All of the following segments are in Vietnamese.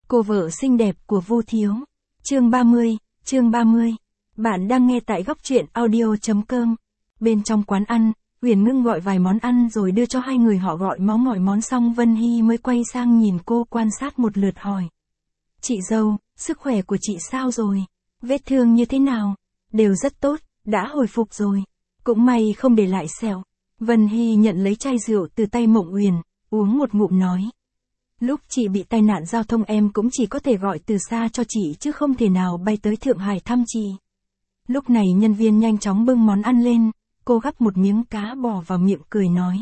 Cô vợ xinh đẹp của Vu Thiếu. Chương 30. Bạn đang nghe tại góc truyện audio.com. Bên trong quán ăn, Uyển Ngưng gọi vài món ăn rồi đưa cho hai người họ gọi mọi món xong Vân Hy mới quay sang nhìn cô quan sát một lượt hỏi. Chị dâu, sức khỏe của chị sao rồi? Vết thương như thế nào? Đều rất tốt, đã hồi phục rồi. Cũng may không để lại sẹo. Vân Hy nhận lấy chai rượu từ tay Mộng Uyển, uống một ngụm nói. Lúc chị bị tai nạn giao thông em cũng chỉ có thể gọi từ xa cho chị chứ không thể nào bay tới Thượng Hải thăm chị. Lúc này nhân viên nhanh chóng bưng món ăn lên, cô gắp một miếng cá bò vào miệng cười nói.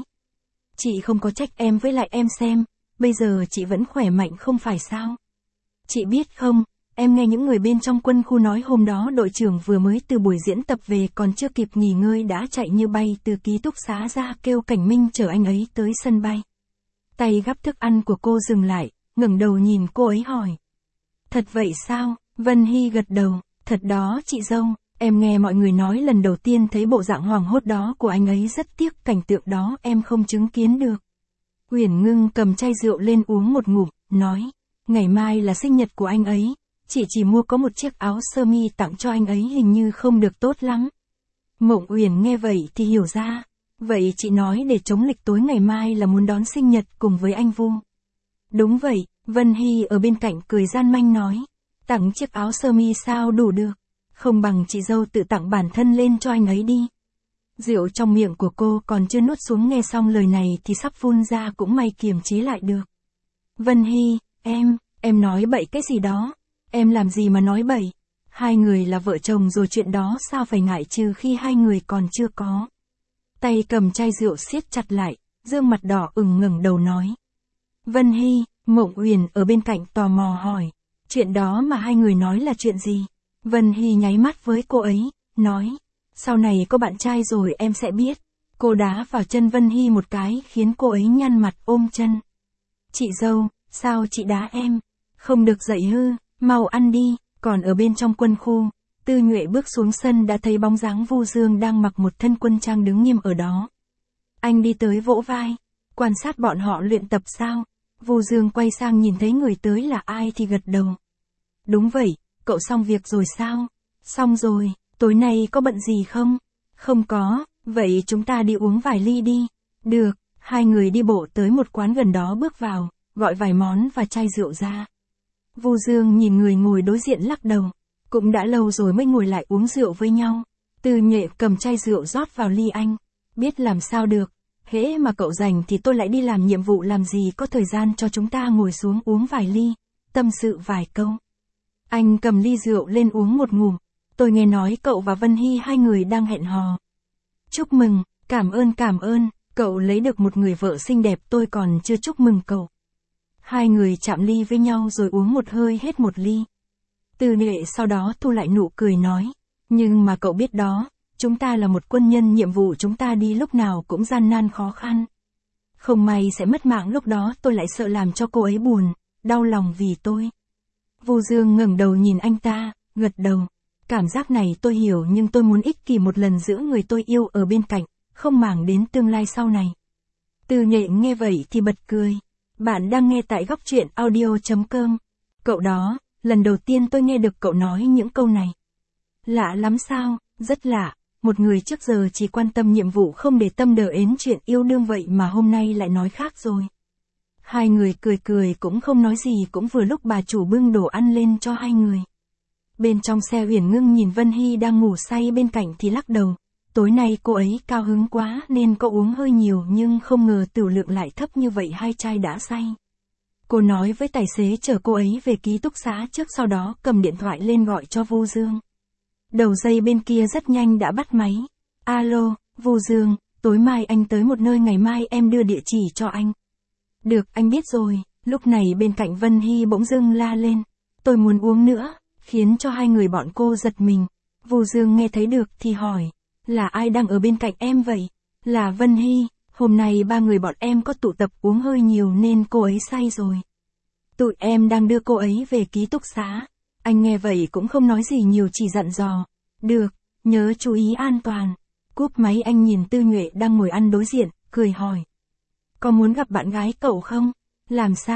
Chị không có trách em với lại em xem, bây giờ chị vẫn khỏe mạnh không phải sao? Chị biết không, em nghe những người bên trong quân khu nói hôm đó đội trưởng vừa mới từ buổi diễn tập về còn chưa kịp nghỉ ngơi đã chạy như bay từ ký túc xá ra kêu Cảnh Minh chở anh ấy tới sân bay. Tay gắp thức ăn của cô dừng lại, ngẩng đầu nhìn cô ấy hỏi. Thật vậy sao? Vân Hy gật đầu, thật đó chị dâu, em nghe mọi người nói lần đầu tiên thấy bộ dạng hoảng hốt đó của anh ấy rất tiếc cảnh tượng đó em không chứng kiến được. Uyển Ngưng cầm chai rượu lên uống một ngụm, nói, ngày mai là sinh nhật của anh ấy, chị chỉ mua có một chiếc áo sơ mi tặng cho anh ấy hình như không được tốt lắm. Mộng Uyển nghe vậy thì hiểu ra. Vậy chị nói để chống lịch tối ngày mai là muốn đón sinh nhật cùng với anh Vu. Đúng vậy, Vân Hy ở bên cạnh cười gian manh nói. Tặng chiếc áo sơ mi sao đủ được. Không bằng chị dâu tự tặng bản thân lên cho anh ấy đi. Rượu trong miệng của cô còn chưa nuốt xuống nghe xong lời này thì sắp phun ra cũng may kiềm chế lại được. Vân Hy, em nói bậy cái gì đó. Em làm gì mà nói bậy. Hai người là vợ chồng rồi chuyện đó sao phải ngại trừ khi hai người còn chưa có. Tay cầm chai rượu siết chặt lại, dương mặt đỏ ửng ngẩng đầu nói. Vân Hy, Mộng Uyển ở bên cạnh tò mò hỏi. Chuyện đó mà hai người nói là chuyện gì? Vân Hy nháy mắt với cô ấy, nói. Sau này có bạn trai rồi em sẽ biết. Cô đá vào chân Vân Hy một cái khiến cô ấy nhăn mặt ôm chân. Chị dâu, sao chị đá em? Không được dậy hư, mau ăn đi. Còn ở bên trong quân khu, Tư Nhuệ bước xuống sân đã thấy bóng dáng Vu Dương đang mặc một thân quân trang đứng nghiêm ở đó. Anh đi tới vỗ vai, quan sát bọn họ luyện tập sao? Vu Dương quay sang nhìn thấy người tới là ai thì gật đầu. Đúng vậy, cậu xong việc rồi sao? Xong rồi, tối nay có bận gì không? Không có, vậy chúng ta đi uống vài ly đi. Được, hai người đi bộ tới một quán gần đó bước vào, gọi vài món và chai rượu ra. Vu Dương nhìn người ngồi đối diện lắc đầu. Cũng đã lâu rồi mới ngồi lại uống rượu với nhau. Tư Nhuệ cầm chai rượu rót vào ly anh. Biết làm sao được. Hễ mà cậu rảnh thì tôi lại đi làm nhiệm vụ làm gì có thời gian cho chúng ta ngồi xuống uống vài ly. Tâm sự vài câu. Anh cầm ly rượu lên uống một ngụm. Tôi nghe nói cậu và Vân Hy hai người đang hẹn hò. Chúc mừng, cảm ơn. Cậu lấy được một người vợ xinh đẹp tôi còn chưa chúc mừng cậu. Hai người chạm ly với nhau rồi uống một hơi hết một ly. Tư Nhuệ sau đó thu lại nụ cười nói. Nhưng mà cậu biết đó, chúng ta là một quân nhân nhiệm vụ chúng ta đi lúc nào cũng gian nan khó khăn. Không may sẽ mất mạng lúc đó tôi lại sợ làm cho cô ấy buồn, đau lòng vì tôi. Vu Dương ngẩng đầu nhìn anh ta, gật đầu. Cảm giác này tôi hiểu nhưng tôi muốn ích kỷ một lần giữ người tôi yêu ở bên cạnh, không màng đến tương lai sau này. Tư Nhuệ nghe vậy thì bật cười. Bạn đang nghe tại góc truyện audio.com. Cậu đó. Lần đầu tiên tôi nghe được cậu nói những câu này. Lạ lắm sao, rất lạ, một người trước giờ chỉ quan tâm nhiệm vụ không để tâm đến chuyện yêu đương vậy mà hôm nay lại nói khác rồi. Hai người cười cũng không nói gì cũng vừa lúc bà chủ bưng đồ ăn lên cho hai người. Bên trong xe Uyển Ngưng nhìn Vân Hy đang ngủ say bên cạnh thì lắc đầu. Tối nay cô ấy cao hứng quá nên có uống hơi nhiều nhưng không ngờ tửu lượng lại thấp như vậy hai chai đã say. Cô nói với tài xế chở cô ấy về ký túc xá trước sau đó cầm điện thoại lên gọi cho Vu Dương. Đầu dây bên kia rất nhanh đã bắt máy. Alo, Vu Dương, tối mai anh tới một nơi ngày mai em đưa địa chỉ cho anh. Được anh biết rồi, lúc này bên cạnh Vân Hy bỗng dưng la lên. Tôi muốn uống nữa, khiến cho hai người bọn cô giật mình. Vu Dương nghe thấy được thì hỏi, là ai đang ở bên cạnh em vậy? Là Vân Hy. Hôm nay ba người bọn em có tụ tập uống hơi nhiều nên cô ấy say rồi. Tụi em đang đưa cô ấy về ký túc xá. Anh nghe vậy cũng không nói gì nhiều chỉ dặn dò. Được, nhớ chú ý an toàn. Cúp máy anh nhìn Tư Nhuệ đang ngồi ăn đối diện, cười hỏi. Có muốn gặp bạn gái cậu không? Làm sao?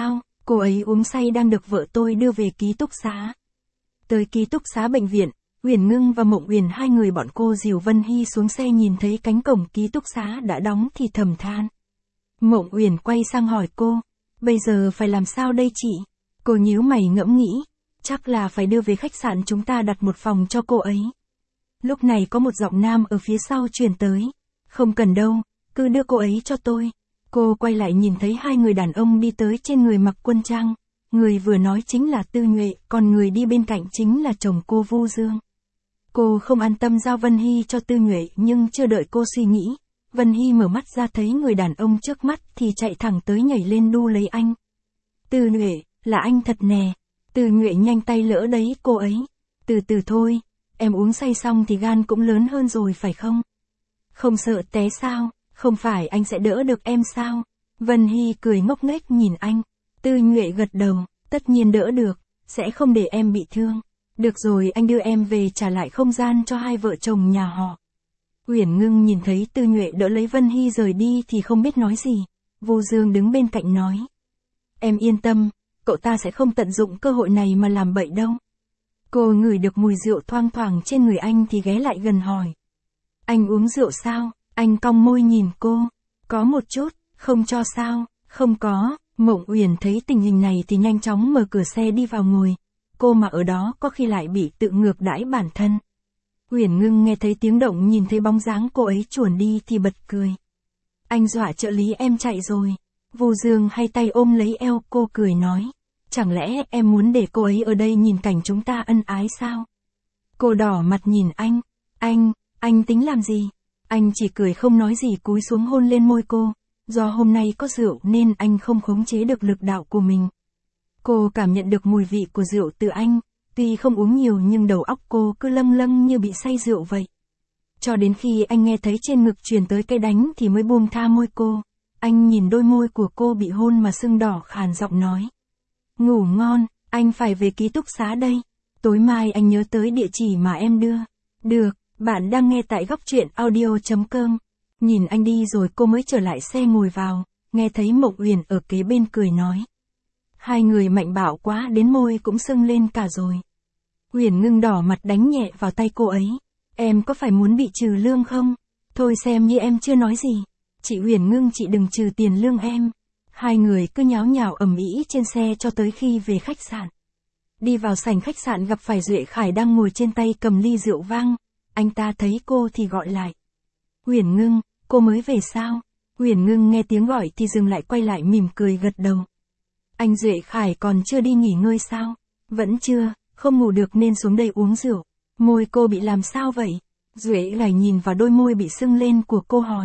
Cô ấy uống say đang được vợ tôi đưa về ký túc xá. Tới ký túc xá bệnh viện, Uyển Ngưng và Mộng Uyển hai người bọn cô dìu Vân Hy xuống xe nhìn thấy cánh cổng ký túc xá đã đóng thì thầm than. Mộng Uyển quay sang hỏi cô, bây giờ phải làm sao đây chị? Cô nhíu mày ngẫm nghĩ, chắc là phải đưa về khách sạn chúng ta đặt một phòng cho cô ấy. Lúc này có một giọng nam ở phía sau truyền tới, không cần đâu, cứ đưa cô ấy cho tôi. Cô quay lại nhìn thấy hai người đàn ông đi tới trên người mặc quân trang, người vừa nói chính là Tư Nhuệ, còn người đi bên cạnh chính là chồng cô Vu Dương. Cô không an tâm giao Vân Hy cho Tư Nhuệ nhưng chưa đợi cô suy nghĩ, Vân Hy mở mắt ra thấy người đàn ông trước mắt thì chạy thẳng tới nhảy lên đu lấy anh. Tư Nhuệ, là anh thật nè. Tư Nhuệ nhanh tay lỡ đấy cô ấy. Từ từ thôi, em uống say xong thì gan cũng lớn hơn rồi phải không? Không sợ té sao, không phải anh sẽ đỡ được em sao? Vân Hy cười ngốc nghếch nhìn anh. Tư Nhuệ gật đầu, tất nhiên đỡ được, sẽ không để em bị thương. Được rồi anh đưa em về trả lại không gian cho hai vợ chồng nhà họ. Uyển Ngưng nhìn thấy Tư Nhuệ đỡ lấy Vân Hy rời đi thì không biết nói gì. Vu Dương đứng bên cạnh nói. Em yên tâm, cậu ta sẽ không tận dụng cơ hội này mà làm bậy đâu. Cô ngửi được mùi rượu thoang thoảng trên người anh thì ghé lại gần hỏi. Anh uống rượu sao? Anh cong môi nhìn cô. Có một chút, không cho sao? Không có. Mộng Uyển thấy tình hình này thì nhanh chóng mở cửa xe đi vào ngồi. Cô mà ở đó có khi lại bị tự ngược đãi bản thân. Uyển Ngưng nghe thấy tiếng động nhìn thấy bóng dáng cô ấy chuồn đi thì bật cười. Anh dọa trợ lý em chạy rồi. Vu Dương hay tay ôm lấy eo cô cười nói. Chẳng lẽ em muốn để cô ấy ở đây nhìn cảnh chúng ta ân ái sao? Cô đỏ mặt nhìn anh. Anh tính làm gì? Anh chỉ cười không nói gì cúi xuống hôn lên môi cô. Do hôm nay có rượu nên anh không khống chế được lực đạo của mình. Cô cảm nhận được mùi vị của rượu từ anh. Tuy không uống nhiều nhưng đầu óc cô cứ lâng lâng như bị say rượu vậy. Cho đến khi anh nghe thấy trên ngực truyền tới cái đánh thì mới buông tha môi cô. Anh nhìn đôi môi của cô bị hôn mà sưng đỏ khàn giọng nói. Ngủ ngon, anh phải về ký túc xá đây. Tối mai anh nhớ tới địa chỉ mà em đưa. Được, bạn đang nghe tại góc truyện audio.com. Nhìn anh đi rồi cô mới trở lại xe ngồi vào, nghe thấy Mộng Uyển ở kế bên cười nói. Hai người mạnh bạo quá đến môi cũng sưng lên cả rồi. Uyển Ngưng đỏ mặt đánh nhẹ vào tay cô ấy. Em có phải muốn bị trừ lương không? Thôi xem như em chưa nói gì. Chị Uyển Ngưng chị đừng trừ tiền lương em. Hai người cứ nháo nhào ầm ĩ trên xe cho tới khi về khách sạn. Đi vào sảnh khách sạn gặp phải Duệ Khải đang ngồi trên tay cầm ly rượu vang. Anh ta thấy cô thì gọi lại. Uyển Ngưng, cô mới về sao? Uyển Ngưng nghe tiếng gọi thì dừng lại quay lại mỉm cười gật đầu. Anh Duệ Khải còn chưa đi nghỉ ngơi sao? Vẫn chưa, không ngủ được nên xuống đây uống rượu. Môi cô bị làm sao vậy? Duệ Khải nhìn vào đôi môi bị sưng lên của cô hỏi.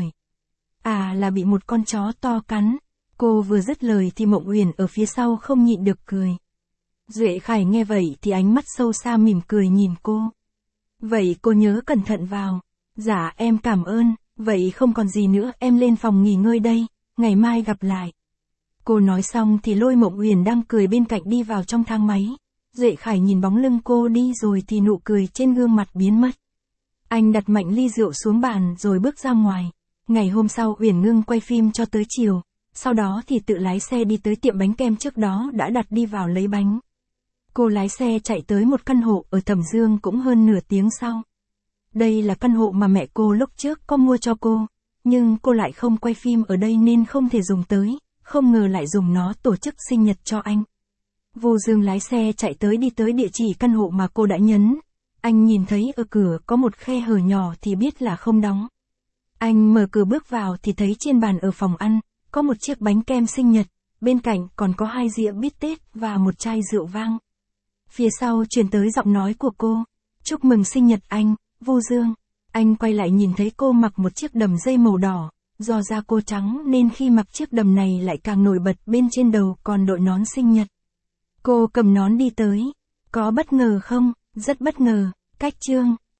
À là bị một con chó to cắn. Cô vừa dứt lời thì Mộng Uyển ở phía sau không nhịn được cười. Duệ Khải nghe vậy thì ánh mắt sâu xa mỉm cười nhìn cô. Vậy cô nhớ cẩn thận vào. Dạ em cảm ơn, vậy không còn gì nữa em lên phòng nghỉ ngơi đây, ngày mai gặp lại. Cô nói xong thì lôi Mộng Uyển đang cười bên cạnh đi vào trong thang máy. Duệ Khải nhìn bóng lưng cô đi rồi thì nụ cười trên gương mặt biến mất. Anh đặt mạnh ly rượu xuống bàn rồi bước ra ngoài. Ngày hôm sau Uyển Ngưng quay phim cho tới chiều. Sau đó thì tự lái xe đi tới tiệm bánh kem trước đó đã đặt đi vào lấy bánh. Cô lái xe chạy tới một căn hộ ở Thẩm Dương cũng hơn nửa tiếng sau. Đây là căn hộ mà mẹ cô lúc trước có mua cho cô, nhưng cô lại không quay phim ở đây nên không thể dùng tới, không ngờ lại dùng nó tổ chức sinh nhật cho anh. Vu Dương lái xe chạy tới đi tới địa chỉ căn hộ mà cô đã nhấn. Anh nhìn thấy ở cửa có một khe hở nhỏ thì biết là không đóng. Anh mở cửa bước vào thì thấy trên bàn ở phòng ăn, có một chiếc bánh kem sinh nhật, bên cạnh còn có 2 dĩa bít tết và một chai rượu vang. Phía sau truyền tới giọng nói của cô, chúc mừng sinh nhật anh, Vu Dương. Anh quay lại nhìn thấy cô mặc một chiếc đầm dây màu đỏ, do da cô trắng nên khi mặc chiếc đầm này lại càng nổi bật, bên trên đầu còn đội nón sinh nhật. Cô cầm nón đi tới, có bất ngờ không? Rất bất ngờ, cách chương.